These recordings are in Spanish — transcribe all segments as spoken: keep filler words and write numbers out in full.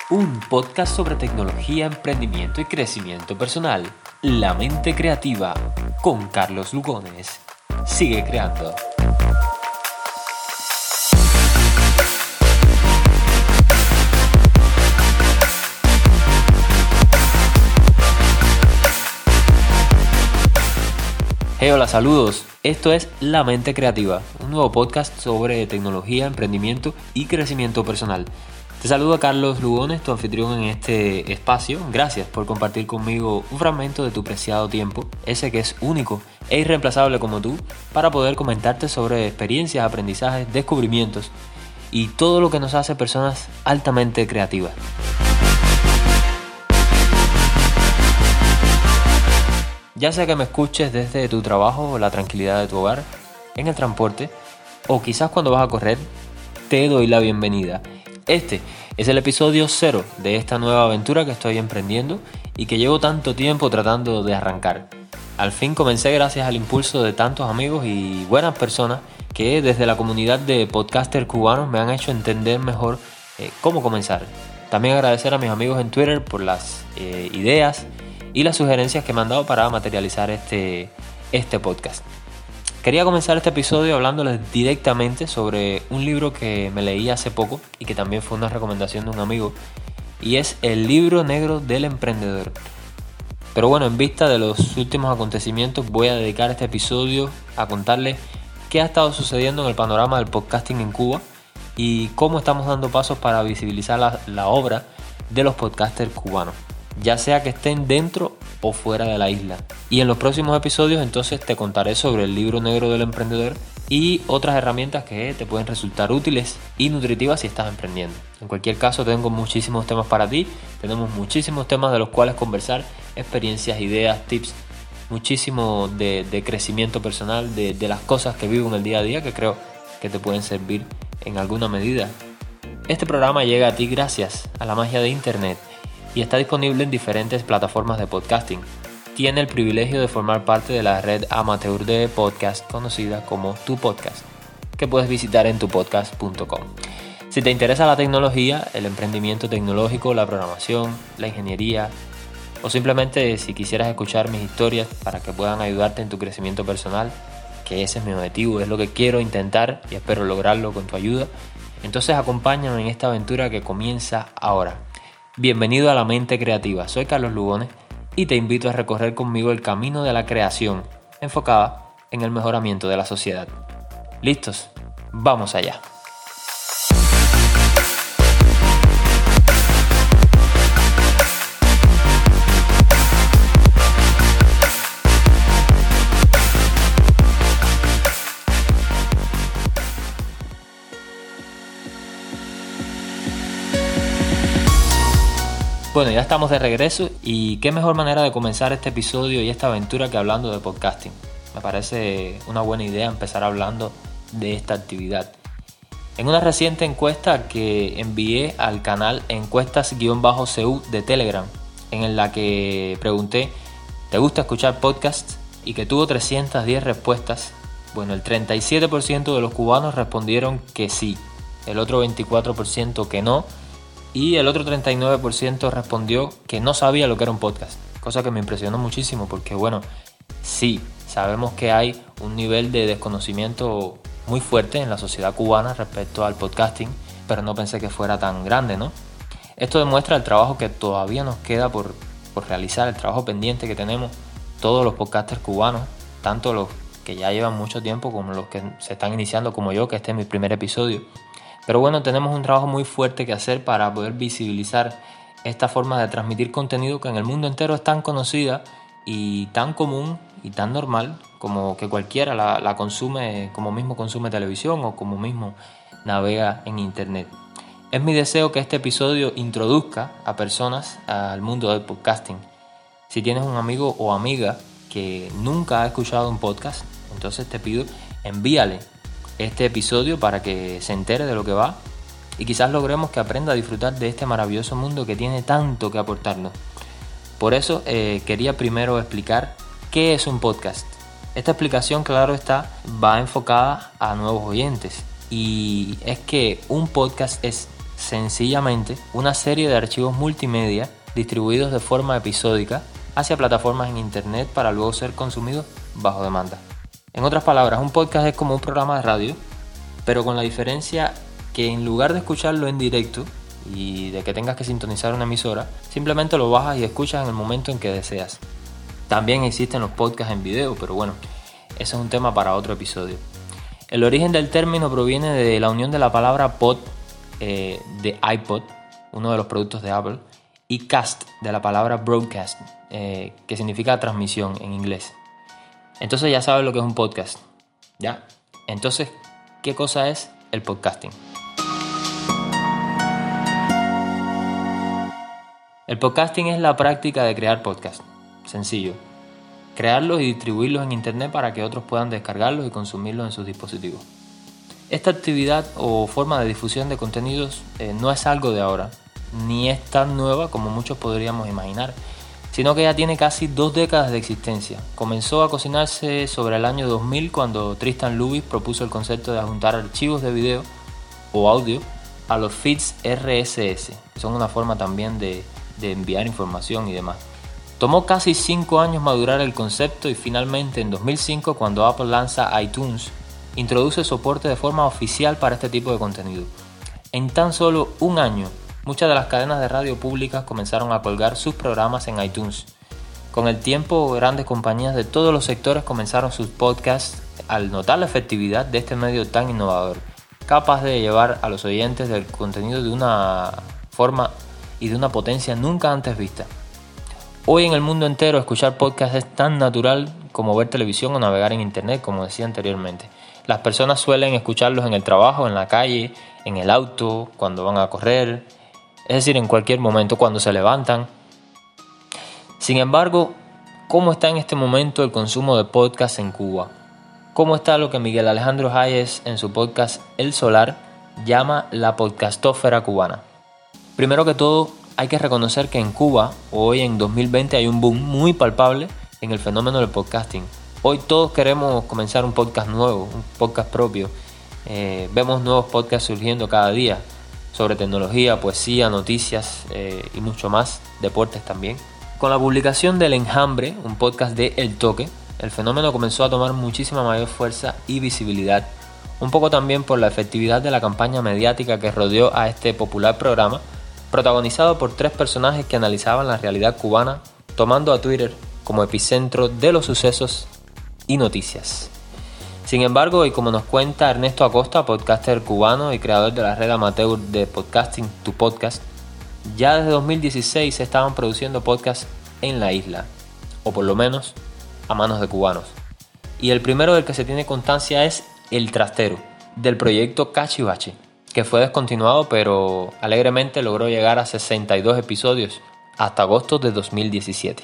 Un podcast sobre tecnología, emprendimiento y crecimiento personal. La mente creativa con Carlos Lugones. Sigue creando. Hey, hola, saludos. Esto es La Mente Creativa, un nuevo podcast sobre tecnología, emprendimiento y crecimiento personal. Te saluda Carlos Lugones, tu anfitrión en este espacio. Gracias por compartir conmigo un fragmento de tu preciado tiempo, ese que es único e irreemplazable como tú, para poder comentarte sobre experiencias, aprendizajes, descubrimientos y todo lo que nos hace personas altamente creativas. Ya sea que me escuches desde tu trabajo o la tranquilidad de tu hogar, en el transporte o quizás cuando vas a correr, te doy la bienvenida. Este es el episodio cero de esta nueva aventura que estoy emprendiendo y que llevo tanto tiempo tratando de arrancar. Al fin comencé gracias al impulso de tantos amigos y buenas personas que desde la comunidad de podcasters cubanos me han hecho entender mejor eh, cómo comenzar. También agradecer a mis amigos en Twitter por las eh, ideas y las sugerencias que me han dado para materializar este, este podcast. Quería comenzar este episodio hablándoles directamente sobre un libro que me leí hace poco y que también fue una recomendación de un amigo, y es El Libro Negro del Emprendedor. Pero bueno, en vista de los últimos acontecimientos, voy a dedicar este episodio a contarles qué ha estado sucediendo en el panorama del podcasting en Cuba y cómo estamos dando pasos para visibilizar la, la obra de los podcasters cubanos, ya sea que estén dentro o fuera de la isla. Y en los próximos episodios entonces te contaré sobre el libro negro del emprendedor y otras herramientas que te pueden resultar útiles y nutritivas si estás emprendiendo. En cualquier caso, tengo muchísimos temas para ti, tenemos muchísimos temas de los cuales conversar, experiencias, ideas, tips, muchísimo de, de crecimiento personal, de, de las cosas que vivo en el día a día que creo que te pueden servir en alguna medida. Este programa llega a ti gracias a la magia de internet y está disponible en diferentes plataformas de podcasting. Tiene el privilegio de formar parte de la red amateur de podcast conocida como Tu Podcast, que puedes visitar en tu podcast punto com. Si te interesa la tecnología, el emprendimiento tecnológico, la programación, la ingeniería, o simplemente si quisieras escuchar mis historias para que puedan ayudarte en tu crecimiento personal, que ese es mi objetivo, es lo que quiero intentar y espero lograrlo con tu ayuda, entonces acompáñame en esta aventura que comienza ahora. Bienvenido a La Mente Creativa, soy Carlos Lugones y te invito a recorrer conmigo el camino de la creación enfocada en el mejoramiento de la sociedad. ¿Listos? ¡Vamos allá! Bueno, ya estamos de regreso y qué mejor manera de comenzar este episodio y esta aventura que hablando de podcasting. Me parece una buena idea empezar hablando de esta actividad. En una reciente encuesta que envié al canal encuestas-C U de Telegram, en la que pregunté ¿te gusta escuchar podcasts? Y que tuvo trescientas diez respuestas, bueno, el treinta y siete por ciento de los cubanos respondieron que sí, el otro veinticuatro por ciento que no, y el otro treinta y nueve por ciento respondió que no sabía lo que era un podcast, cosa que me impresionó muchísimo porque, bueno, sí, sabemos que hay un nivel de desconocimiento muy fuerte en la sociedad cubana respecto al podcasting, pero no pensé que fuera tan grande, ¿no? Esto demuestra el trabajo que todavía nos queda por, por realizar, el trabajo pendiente que tenemos todos los podcasters cubanos, tanto los que ya llevan mucho tiempo como los que se están iniciando como yo, que este es mi primer episodio. Pero bueno, tenemos un trabajo muy fuerte que hacer para poder visibilizar esta forma de transmitir contenido que en el mundo entero es tan conocida y tan común y tan normal como que cualquiera la, la consume, como mismo consume televisión o como mismo navega en internet. Es mi deseo que este episodio introduzca a personas al mundo del podcasting. Si tienes un amigo o amiga que nunca ha escuchado un podcast, entonces te pido envíale este episodio para que se entere de lo que va y quizás logremos que aprenda a disfrutar de este maravilloso mundo que tiene tanto que aportarnos. Por eso eh, quería primero explicar qué es un podcast. Esta explicación, claro está, va enfocada a nuevos oyentes y es que un podcast es sencillamente una serie de archivos multimedia distribuidos de forma episódica hacia plataformas en internet para luego ser consumidos bajo demanda. En otras palabras, un podcast es como un programa de radio, pero con la diferencia que en lugar de escucharlo en directo y de que tengas que sintonizar una emisora, simplemente lo bajas y escuchas en el momento en que deseas. También existen los podcasts en video, pero bueno, ese es un tema para otro episodio. El origen del término proviene de la unión de la palabra pod eh, de iPod, uno de los productos de Apple, y cast de la palabra broadcast, eh, que significa transmisión en inglés. Entonces ya sabes lo que es un podcast, ¿ya? Entonces, ¿qué cosa es el podcasting? El podcasting es la práctica de crear podcasts. Sencillo. Crearlos y distribuirlos en internet para que otros puedan descargarlos y consumirlos en sus dispositivos. Esta actividad o forma de difusión de contenidos eh, no es algo de ahora, ni es tan nueva como muchos podríamos imaginar, sino que ya tiene casi dos décadas de existencia. Comenzó a cocinarse sobre el año dos mil cuando Tristan Lubis propuso el concepto de adjuntar archivos de video o audio a los feeds R S S, que son una forma también de, de enviar información y demás. Tomó casi cinco años madurar el concepto y finalmente en dos mil cinco, cuando Apple lanza iTunes, introduce soporte de forma oficial para este tipo de contenido. En tan solo un año, muchas de las cadenas de radio públicas comenzaron a colgar sus programas en iTunes. Con el tiempo, grandes compañías de todos los sectores comenzaron sus podcasts al notar la efectividad de este medio tan innovador, capaz de llevar a los oyentes del contenido de una forma y de una potencia nunca antes vista. Hoy en el mundo entero escuchar podcasts es tan natural como ver televisión o navegar en internet, como decía anteriormente. Las personas suelen escucharlos en el trabajo, en la calle, en el auto, cuando van a correr, es decir, en cualquier momento, cuando se levantan. Sin embargo, ¿cómo está en este momento el consumo de podcasts en Cuba? ¿Cómo está lo que Miguel Alejandro Hayes en su podcast El Solar llama la podcastósfera cubana? Primero que todo, hay que reconocer que en Cuba, hoy en dos mil veinte, hay un boom muy palpable en el fenómeno del podcasting. Hoy todos queremos comenzar un podcast nuevo, un podcast propio. Eh, vemos nuevos podcasts surgiendo cada día sobre tecnología, poesía, noticias eh, y mucho más, deportes también. Con la publicación del Enjambre, un podcast de El Toque, el fenómeno comenzó a tomar muchísima mayor fuerza y visibilidad. Un poco también por la efectividad de la campaña mediática que rodeó a este popular programa, protagonizado por tres personajes que analizaban la realidad cubana, tomando a Twitter como epicentro de los sucesos y noticias. Sin embargo, y como nos cuenta Ernesto Acosta, podcaster cubano y creador de la red amateur de podcasting Tu Podcast, ya desde dos mil dieciséis se estaban produciendo podcasts en la isla, o por lo menos a manos de cubanos. Y el primero del que se tiene constancia es El Trastero, del proyecto Cachivache, que fue descontinuado pero alegremente logró llegar a sesenta y dos episodios hasta agosto de dos mil diecisiete.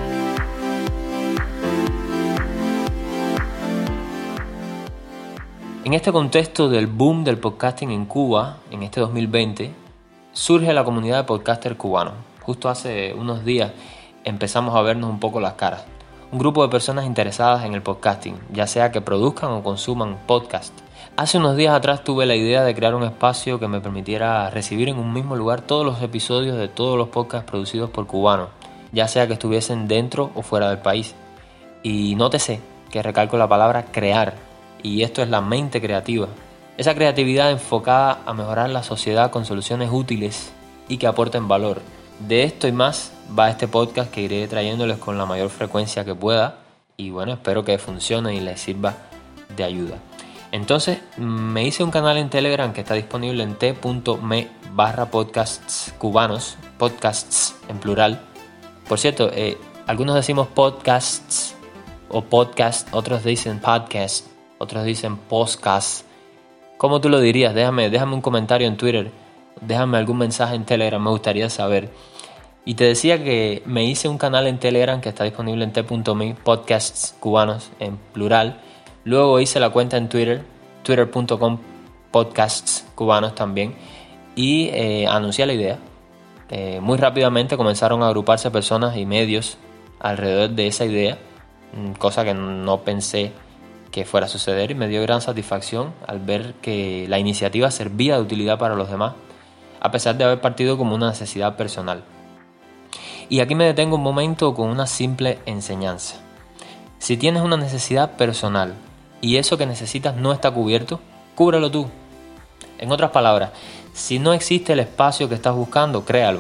En este contexto del boom del podcasting en Cuba, en este dos mil veinte, surge la comunidad de podcasters cubanos. Justo hace unos días empezamos a vernos un poco las caras. Un grupo de personas interesadas en el podcasting, ya sea que produzcan o consuman podcast. Hace unos días atrás tuve la idea de crear un espacio que me permitiera recibir en un mismo lugar todos los episodios de todos los podcasts producidos por cubanos, ya sea que estuviesen dentro o fuera del país. Y nótese que recalco la palabra crear, y esto es la mente creativa. Esa creatividad enfocada a mejorar la sociedad con soluciones útiles y que aporten valor. De esto y más va este podcast que iré trayéndoles con la mayor frecuencia que pueda, y bueno, espero que funcione y les sirva de ayuda. Entonces me hice un canal en Telegram que está disponible en t.me barra podcasts cubanos, podcasts en plural. Por cierto, eh, algunos decimos podcasts o podcast, otros dicen podcast, otros dicen podcast. ¿Cómo tú lo dirías? Déjame, déjame un comentario en Twitter, déjame algún mensaje en Telegram, me gustaría saber. Y te decía que me hice un canal en Telegram que está disponible en t.me, podcasts cubanos en plural. Luego hice la cuenta en Twitter, twitter punto com, podcasts cubanos también, y eh, anuncié la idea. Eh, muy rápidamente comenzaron a agruparse personas y medios alrededor de esa idea, cosa que no pensé que fuera a suceder, y me dio gran satisfacción al ver que la iniciativa servía de utilidad para los demás. a pesar de haber partido como una necesidad personal. Y aquí me detengo un momento con una simple enseñanza. Si tienes una necesidad personal y eso que necesitas no está cubierto, cúbrelo tú. En otras palabras, si no existe el espacio que estás buscando, créalo.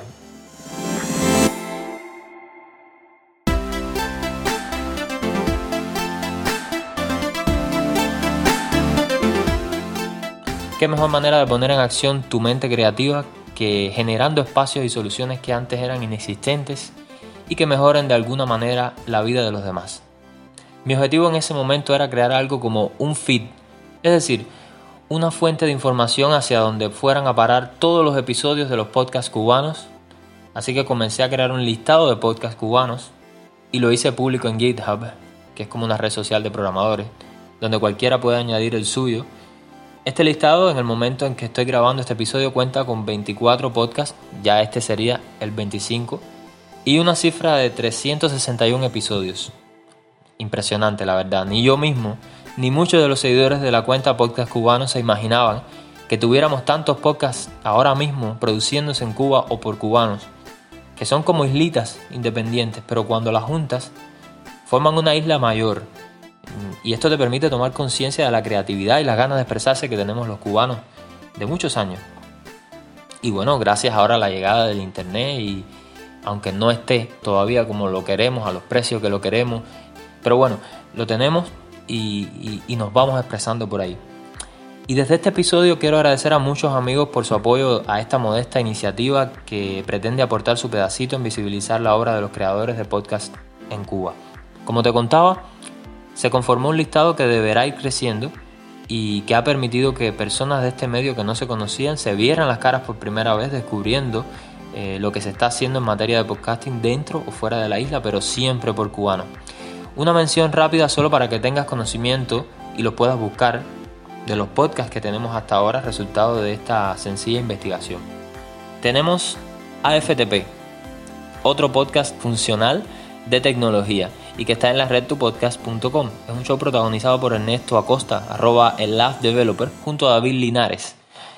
¿Qué mejor manera de poner en acción tu mente creativa que generando espacios y soluciones que antes eran inexistentes y que mejoren de alguna manera la vida de los demás? Mi objetivo en ese momento era crear algo como un feed, es decir, una fuente de información hacia donde fueran a parar todos los episodios de los podcasts cubanos. Así que comencé a crear un listado de podcasts cubanos y lo hice público en GitHub, que es como una red social de programadores, donde cualquiera puede añadir el suyo. Este listado, en el momento en que estoy grabando este episodio, cuenta con veinticuatro podcasts, ya este sería el veinticinco, y una cifra de trescientos sesenta y uno episodios. Impresionante, la verdad. Ni yo mismo, ni muchos de los seguidores de la cuenta Podcast Cubanos se imaginaban que tuviéramos tantos podcasts ahora mismo produciéndose en Cuba o por cubanos, que son como islitas independientes, pero cuando las juntas forman una isla mayor. Y esto te permite tomar conciencia de la creatividad y las ganas de expresarse que tenemos los cubanos de muchos años. Y bueno, gracias ahora a la llegada del internet, y aunque no esté todavía como lo queremos, a los precios que lo queremos, pero bueno, lo tenemos y, y, y nos vamos expresando por ahí. Y desde este episodio quiero agradecer a muchos amigos por su apoyo a esta modesta iniciativa que pretende aportar su pedacito en visibilizar la obra de los creadores de podcast en Cuba. Como te contaba, se conformó un listado que deberá ir creciendo y que ha permitido que personas de este medio que no se conocían se vieran las caras por primera vez, descubriendo eh, lo que se está haciendo en materia de podcasting dentro o fuera de la isla, pero siempre por cubanos. Una mención rápida solo para que tengas conocimiento y lo puedas buscar de los podcasts que tenemos hasta ahora, resultado de esta sencilla investigación. Tenemos A F T P, otro podcast funcional de tecnología y que está en la red tu podcast punto com. Es un show protagonizado por Ernesto Acosta, arroba el Lab Developer, junto a David Linares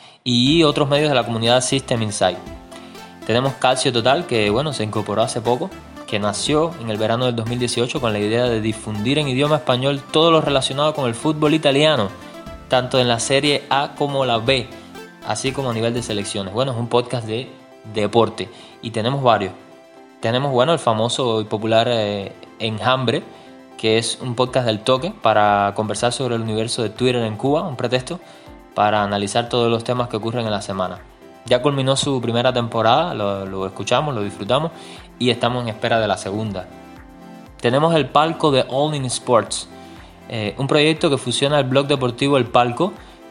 y otros medios de la comunidad System Insight. Tenemos Calcio Total, que bueno, se incorporó hace poco, que nació en el verano del dos mil dieciocho con la idea de difundir en idioma español todo lo relacionado con el fútbol italiano, tanto en la Serie A como la B, así como a nivel de selecciones. Bueno, es un podcast de deporte y tenemos varios. Tenemos, bueno, el famoso y popular eh, Enjambre, que es un podcast del toque para conversar sobre el universo de Twitter en Cuba, un pretexto para analizar todos los temas que ocurren en la semana. Ya culminó su primera temporada, lo, lo escuchamos, lo disfrutamos y estamos en espera de la segunda. Tenemos el Palco de All In Sports, eh, un proyecto que fusiona el blog deportivo El Palco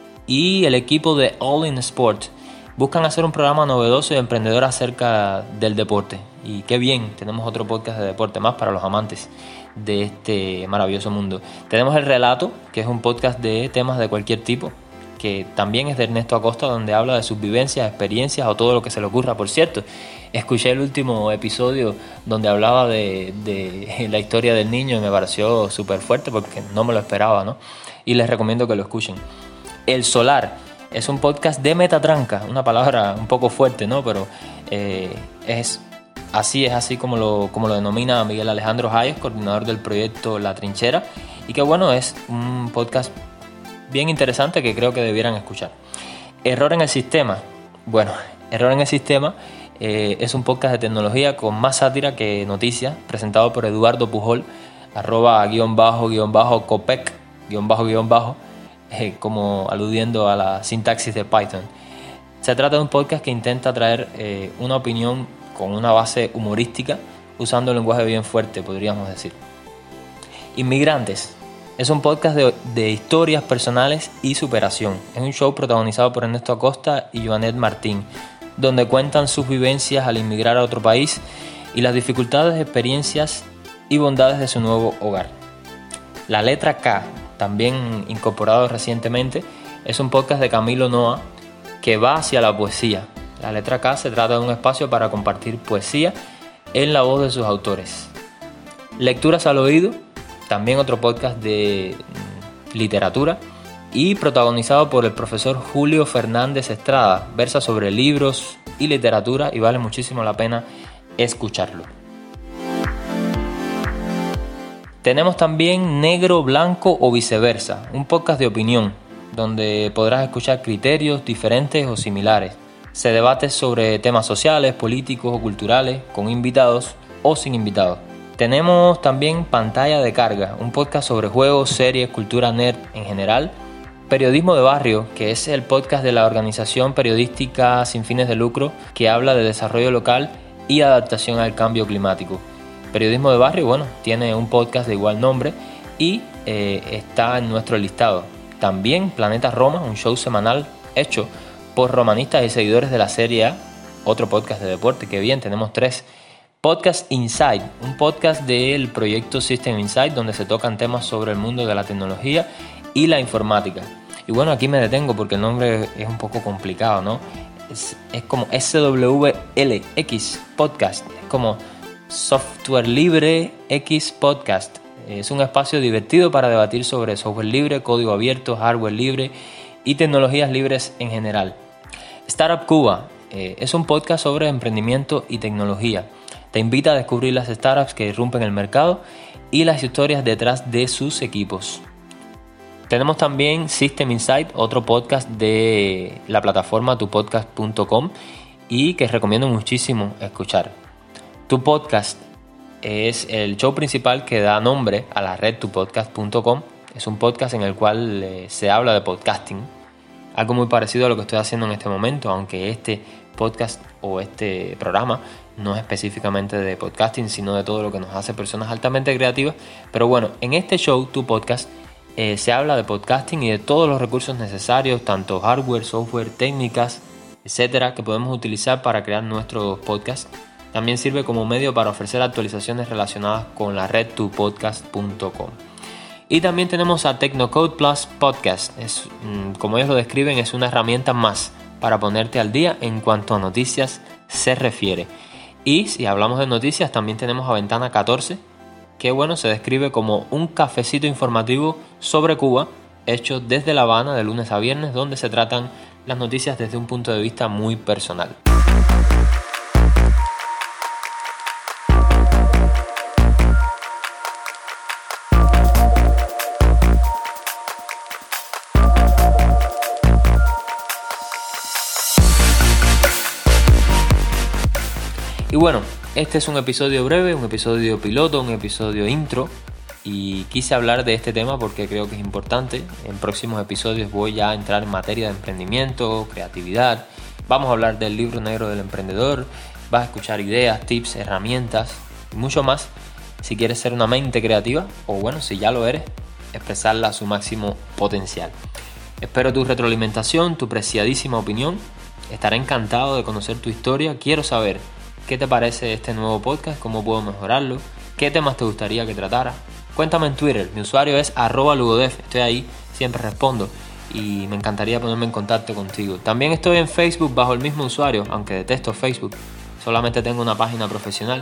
y el equipo de All In Sport. Buscan hacer un programa novedoso y emprendedor acerca del deporte. Y qué bien, tenemos otro podcast de deporte más para los amantes de este maravilloso mundo. Tenemos El Relato, que es un podcast de temas de cualquier tipo, que también es de Ernesto Acosta, donde habla de sus vivencias, experiencias o todo lo que se le ocurra. Por cierto, escuché el último episodio donde hablaba de, de la historia del niño y me pareció súper fuerte porque no me lo esperaba, ¿no? Y les recomiendo que lo escuchen. El Solar es un podcast de metatranca, una palabra un poco fuerte, ¿no? Pero eh, es así, es así como lo, como lo denomina Miguel Alejandro Hayes, coordinador del proyecto La Trinchera, y que bueno, es un podcast bien interesante que creo que debieran escuchar. Error en el Sistema. Bueno, Error en el Sistema eh, es un podcast de tecnología con más sátira que noticias, presentado por Eduardo Pujol, arroba guión bajo, guión bajo, copec, guión bajo, guión bajo, Eh, como aludiendo a la sintaxis de Python. Se trata de un podcast que intenta traer eh, una opinión con una base humorística, usando un lenguaje bien fuerte, podríamos decir. Inmigrantes es un podcast de, de historias personales y superación. Es un show protagonizado por Ernesto Acosta y Joanet Martín, donde cuentan sus vivencias al inmigrar a otro país y las dificultades, experiencias y bondades de su nuevo hogar. La Letra K, también incorporado recientemente, es un podcast de Camilo Noa que va hacia la poesía. La Letra K se trata de un espacio para compartir poesía en la voz de sus autores. Lecturas al Oído, también otro podcast de literatura y protagonizado por el profesor Julio Fernández Estrada. Versa sobre libros, y literatura y vale muchísimo la pena escucharlo. Tenemos también Negro, Blanco o Viceversa, un podcast de opinión donde podrás escuchar criterios diferentes o similares. Se debate sobre temas sociales, políticos o culturales con invitados o sin invitados. Tenemos también Pantalla de Carga, un podcast sobre juegos, series, cultura nerd en general. Periodismo de Barrio, que es el podcast de la organización periodística sin fines de lucro que habla de desarrollo local y adaptación al cambio climático. Periodismo de Barrio, bueno, tiene un podcast de igual nombre y eh, está en nuestro listado. También Planeta Roma, un show semanal hecho por romanistas y seguidores de la Serie A, otro podcast de deporte, que bien, tenemos tres. Podcast Inside, un podcast del proyecto System Insight, donde se tocan temas sobre el mundo de la tecnología y la informática. Y bueno, aquí me detengo porque el nombre es un poco complicado, ¿no? Es, es como S W L X Podcast, es como Software Libre X Podcast. Es un espacio divertido para debatir sobre software libre, código abierto, hardware libre y tecnologías libres en general. Startup Cuba eh, es un podcast sobre emprendimiento y tecnología. Te invita a descubrir las startups que irrumpen el mercado y las historias detrás de sus equipos. Tenemos también System Insight, otro podcast de la plataforma tu podcast punto com y que recomiendo muchísimo escuchar. Tu Podcast es el show principal que da nombre a la red tu podcast punto com. Es un podcast en el cual eh, se habla de podcasting, algo muy parecido a lo que estoy haciendo en este momento, aunque este podcast o este programa no es específicamente de podcasting, sino de todo lo que nos hace personas altamente creativas. Pero bueno, en este show, Tu Podcast, eh, se habla de podcasting y de todos los recursos necesarios, tanto hardware, software, técnicas, etcétera, que podemos utilizar para crear nuestros podcasts. También sirve como medio para ofrecer actualizaciones relacionadas con la red tu podcast punto com. Y también tenemos a Tecnocode Plus Podcast. Es, como ellos lo describen, es una herramienta más para ponerte al día en cuanto a noticias se refiere. Y si hablamos de noticias, también tenemos a Ventana catorce, que bueno, se describe como un cafecito informativo sobre Cuba, hecho desde La Habana de lunes a viernes, donde se tratan las noticias desde un punto de vista muy personal. Y bueno, este es un episodio breve, un episodio piloto, un episodio intro y quise hablar de este tema porque creo que es importante. En próximos episodios voy ya a entrar en materia de emprendimiento, creatividad. Vamos a hablar del libro negro del emprendedor, vas a escuchar ideas, tips, herramientas y mucho más. Si quieres ser una mente creativa o bueno, si ya lo eres, expresarla a su máximo potencial. Espero tu retroalimentación, tu preciadísima opinión. Estaré encantado de conocer tu historia. Quiero saber ¿qué te parece este nuevo podcast? ¿Cómo puedo mejorarlo? ¿Qué temas te gustaría que tratara? Cuéntame en Twitter, mi usuario es arroba lugodev, estoy ahí, siempre respondo y me encantaría ponerme en contacto contigo. También estoy en Facebook bajo el mismo usuario, aunque detesto Facebook, solamente tengo una página profesional.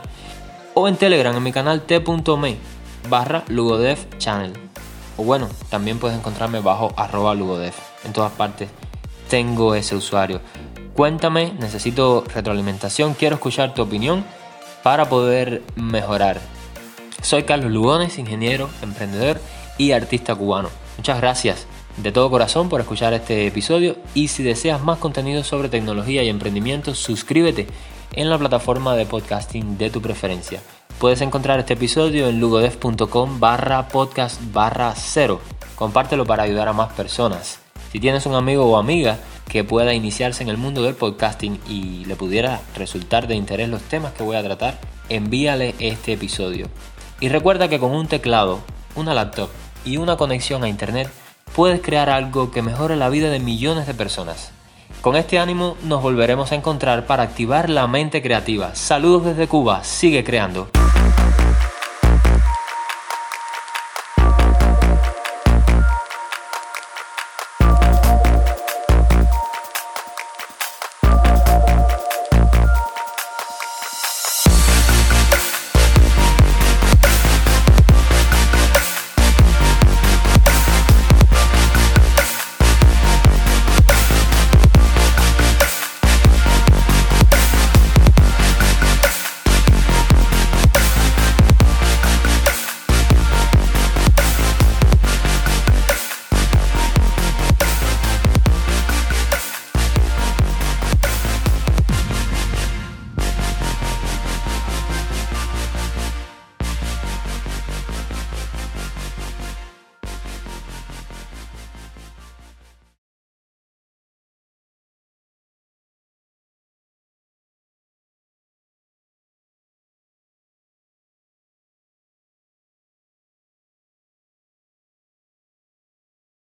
O en Telegram en mi canal t.me barra lugodev channel. O bueno, también puedes encontrarme bajo arroba lugodev, en todas partes tengo ese usuario. Cuéntame, necesito retroalimentación, quiero escuchar tu opinión para poder mejorar. Soy Carlos Lugones, ingeniero, emprendedor y artista cubano. Muchas gracias de todo corazón por escuchar este episodio y si deseas más contenido sobre tecnología y emprendimiento, suscríbete en la plataforma de podcasting de tu preferencia. Puedes encontrar este episodio en lugodev punto com barra podcast barra cero. Compártelo para ayudar a más personas. Si tienes un amigo o amiga que pueda iniciarse en el mundo del podcasting y le pudiera resultar de interés los temas que voy a tratar, envíale este episodio. Y recuerda que con un teclado, una laptop y una conexión a internet puedes crear algo que mejore la vida de millones de personas. Con este ánimo nos volveremos a encontrar para activar la mente creativa. Saludos desde Cuba, sigue creando.